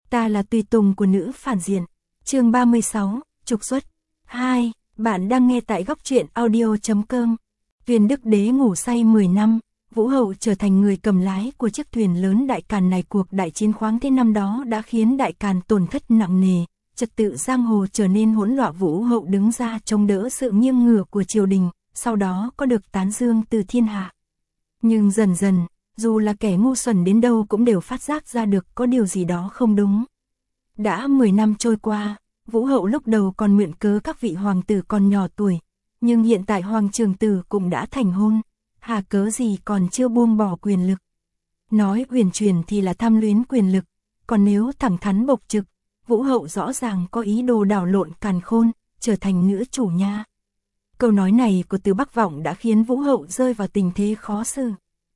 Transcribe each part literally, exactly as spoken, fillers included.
Ta là tùy tùng của nữ phản diện. Chương ba mươi sáu, trục xuất. hai. Bạn đang nghe tại góc truyện audio chấm com. Viên Đức Đế ngủ say mười năm, Vũ Hậu trở thành người cầm lái của chiếc thuyền lớn Đại Càn này. Cuộc đại chiến khoáng thế năm đó đã khiến Đại Càn tổn thất nặng nề, trật tự giang hồ trở nên hỗn loạn. Vũ Hậu đứng ra chống đỡ sự nghiêng ngửa của triều đình, sau đó có được tán dương từ thiên hạ. Nhưng dần dần, dù là kẻ ngu xuẩn đến đâu cũng đều phát giác ra được có điều gì đó không đúng. Đã mười năm trôi qua, Vũ Hậu lúc đầu còn mượn cớ các vị hoàng tử còn nhỏ tuổi, nhưng hiện tại Hoàng Trường Tử cũng đã thành hôn, hà cớ gì còn chưa buông bỏ quyền lực. Nói huyền truyền thì là tham luyến quyền lực, còn nếu thẳng thắn bộc trực, Vũ Hậu rõ ràng có ý đồ đảo lộn càn khôn, trở thành nữ chủ nha. Câu nói này của Từ Bắc Vọng đã khiến Vũ Hậu rơi vào tình thế khó xử.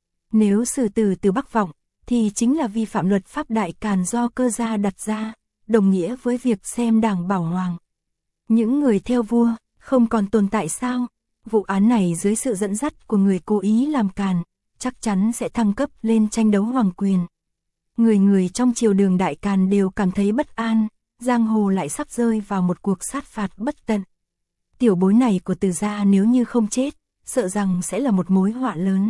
Nếu xử tử Từ Bắc Vọng, thì chính là vi phạm luật pháp Đại Càn do cơ gia đặt ra, đồng nghĩa với việc xem đảng bảo hoàng. Những người theo vua, không còn tồn tại sao? Vụ án này dưới sự dẫn dắt của người cố ý làm càn, chắc chắn sẽ thăng cấp lên tranh đấu hoàng quyền. Người người trong triều đường Đại Càn đều cảm thấy bất an, giang hồ lại sắp rơi vào một cuộc sát phạt bất tận. Tiểu bối này của Từ gia nếu như không chết, sợ rằng sẽ là một mối họa lớn.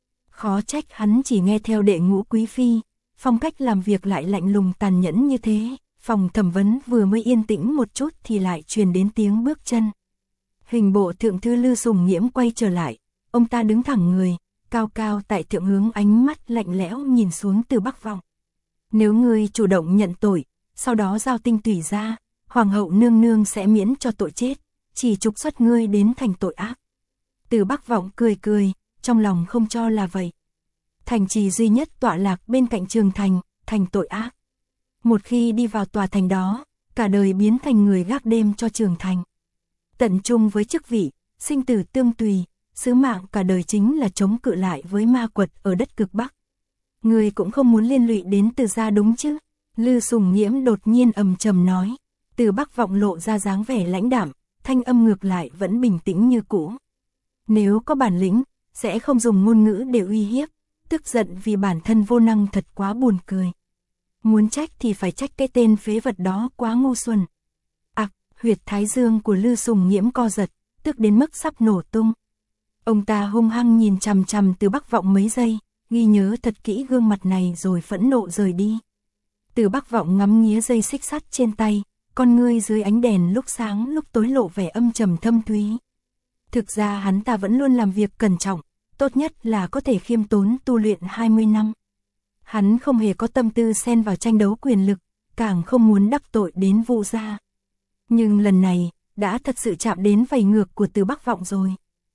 Khó trách hắn chỉ nghe theo đệ ngũ quý phi, phong cách làm việc lại lạnh lùng tàn nhẫn như thế. Phòng thẩm vấn vừa mới yên tĩnh một chút thì lại truyền đến tiếng bước chân. Hình bộ thượng thư Lư Sùng Nghiễm quay trở lại, ông ta đứng thẳng người, cao cao tại thượng, hướng ánh mắt lạnh lẽo nhìn xuống Từ Bắc Vọng. Nếu ngươi chủ động nhận tội, sau đó giao tinh tủy ra, hoàng hậu nương nương sẽ miễn cho tội chết, chỉ trục xuất ngươi đến thành tội ác. Từ Bắc Vọng cười cười, trong lòng không cho là vậy. Thành trì duy nhất tọa lạc bên cạnh Trường Thành, thành tội ác. Một khi đi vào tòa thành đó, cả đời biến thành người gác đêm cho Trường Thành. Tận trung với chức vị, sinh tử tương tùy, sứ mạng cả đời chính là chống cự lại với ma quật ở đất cực Bắc. Người cũng không muốn liên lụy đến Từ gia đúng chứ? Lư Sùng Nghiễm đột nhiên ầm trầm nói. Từ Bắc Vọng lộ ra dáng vẻ lãnh đạm, thanh âm ngược lại vẫn bình tĩnh như cũ. Nếu có bản lĩnh, sẽ không dùng ngôn ngữ để uy hiếp, tức giận vì bản thân vô năng thật quá buồn cười. Muốn trách thì phải trách cái tên phế vật đó quá ngu xuẩn. Ặc, huyệt thái dương của Lư Sùng Nghiễm co giật, tức đến mức sắp nổ tung. Ông ta hung hăng nhìn chằm chằm Từ Bắc Vọng mấy giây, ghi nhớ thật kỹ gương mặt này rồi phẫn nộ rời đi. Từ Bắc Vọng ngắm nghía dây xích sắt trên tay, con ngươi dưới ánh đèn lúc sáng lúc tối lộ vẻ âm trầm thâm thúy. Thực ra hắn ta vẫn luôn làm việc cẩn trọng, tốt nhất là có thể khiêm tốn tu luyện hai mươi năm. Hắn không hề có tâm tư xen vào tranh đấu quyền lực, càng không muốn đắc tội đến Vu gia. Nhưng lần này, đã thật sự chạm đến vảy ngược của Từ Bắc Vọng rồi.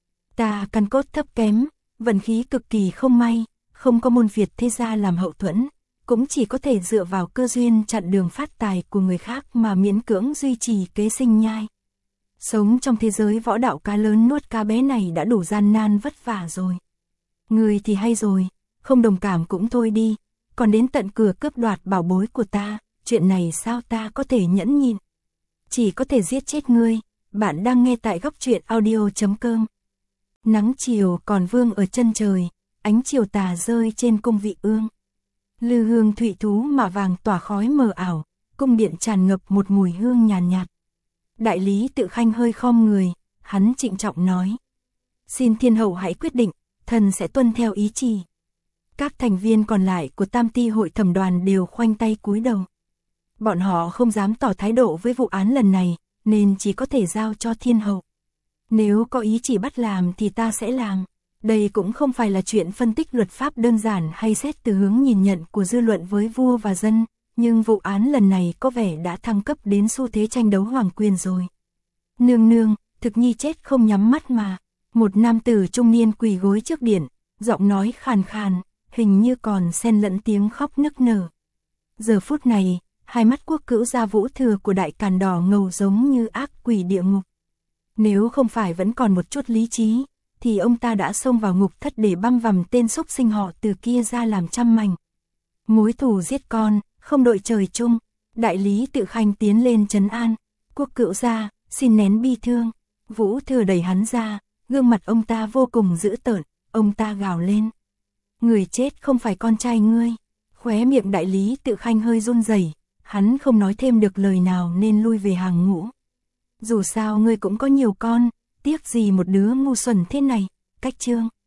Ta căn cốt thấp kém, vận khí cực kỳ không may, không có môn Việt thế gia làm hậu thuẫn, cũng chỉ có thể dựa vào cơ duyên chặn đường phát tài của người khác mà miễn cưỡng duy trì kế sinh nhai. Sống trong thế giới võ đạo cá lớn nuốt cá bé này đã đủ gian nan vất vả rồi. Người thì hay rồi, không đồng cảm cũng thôi đi, còn đến tận cửa cướp đoạt bảo bối của ta, chuyện này sao ta có thể nhẫn nhịn. Chỉ có thể giết chết ngươi. Bạn đang nghe tại góc truyện audio chấm com. Nắng chiều còn vương ở chân trời, ánh chiều tà rơi trên cung vị ương. Lư hương thụy thú mạ vàng tỏa khói mờ ảo, cung điện tràn ngập một mùi hương nhàn nhạt, nhạt. Đại lý Tự Khanh hơi khom người, hắn trịnh trọng nói. Xin thiên hậu hãy quyết định, thần sẽ tuân theo ý chỉ. Các thành viên còn lại của Tam Ti hội thẩm đoàn đều khoanh tay cúi đầu. Bọn họ không dám tỏ thái độ với vụ án lần này, nên chỉ có thể giao cho thiên hậu. Nếu có ý chỉ bắt làm thì ta sẽ làm. Đây cũng không phải là chuyện phân tích luật pháp đơn giản hay xét từ hướng nhìn nhận của dư luận với vua và dân, nhưng vụ án lần này có vẻ đã thăng cấp đến xu thế tranh đấu hoàng quyền rồi. Nương nương, thực nhi chết không nhắm mắt mà. Một nam tử trung niên quỳ gối trước điện, giọng nói khàn khàn, hình như còn xen lẫn tiếng khóc nức nở. Giờ phút này, hai mắt quốc cữu gia Vũ Thừa của Đại Càn đỏ ngầu giống như ác quỷ địa ngục. Nếu không phải vẫn còn một chút lý trí, thì ông ta đã xông vào ngục thất để băm vằm tên xúc sinh họ Từ kia ra làm trăm mảnh. Mối thù giết con, không đội trời chung. Đại lý Tự Khanh tiến lên trấn an. Quốc cữu gia, xin nén bi thương. Vũ Thừa đẩy hắn ra, gương mặt ông ta vô cùng dữ tợn, ông ta gào lên. Người chết không phải con trai ngươi. Khóe miệng đại lý Tự Khanh hơi run rẩy, Hắn không nói thêm được lời nào nên lui về hàng ngũ. Dù sao ngươi cũng có nhiều con, tiếc gì một đứa ngu xuẩn thế này, Cách Trương.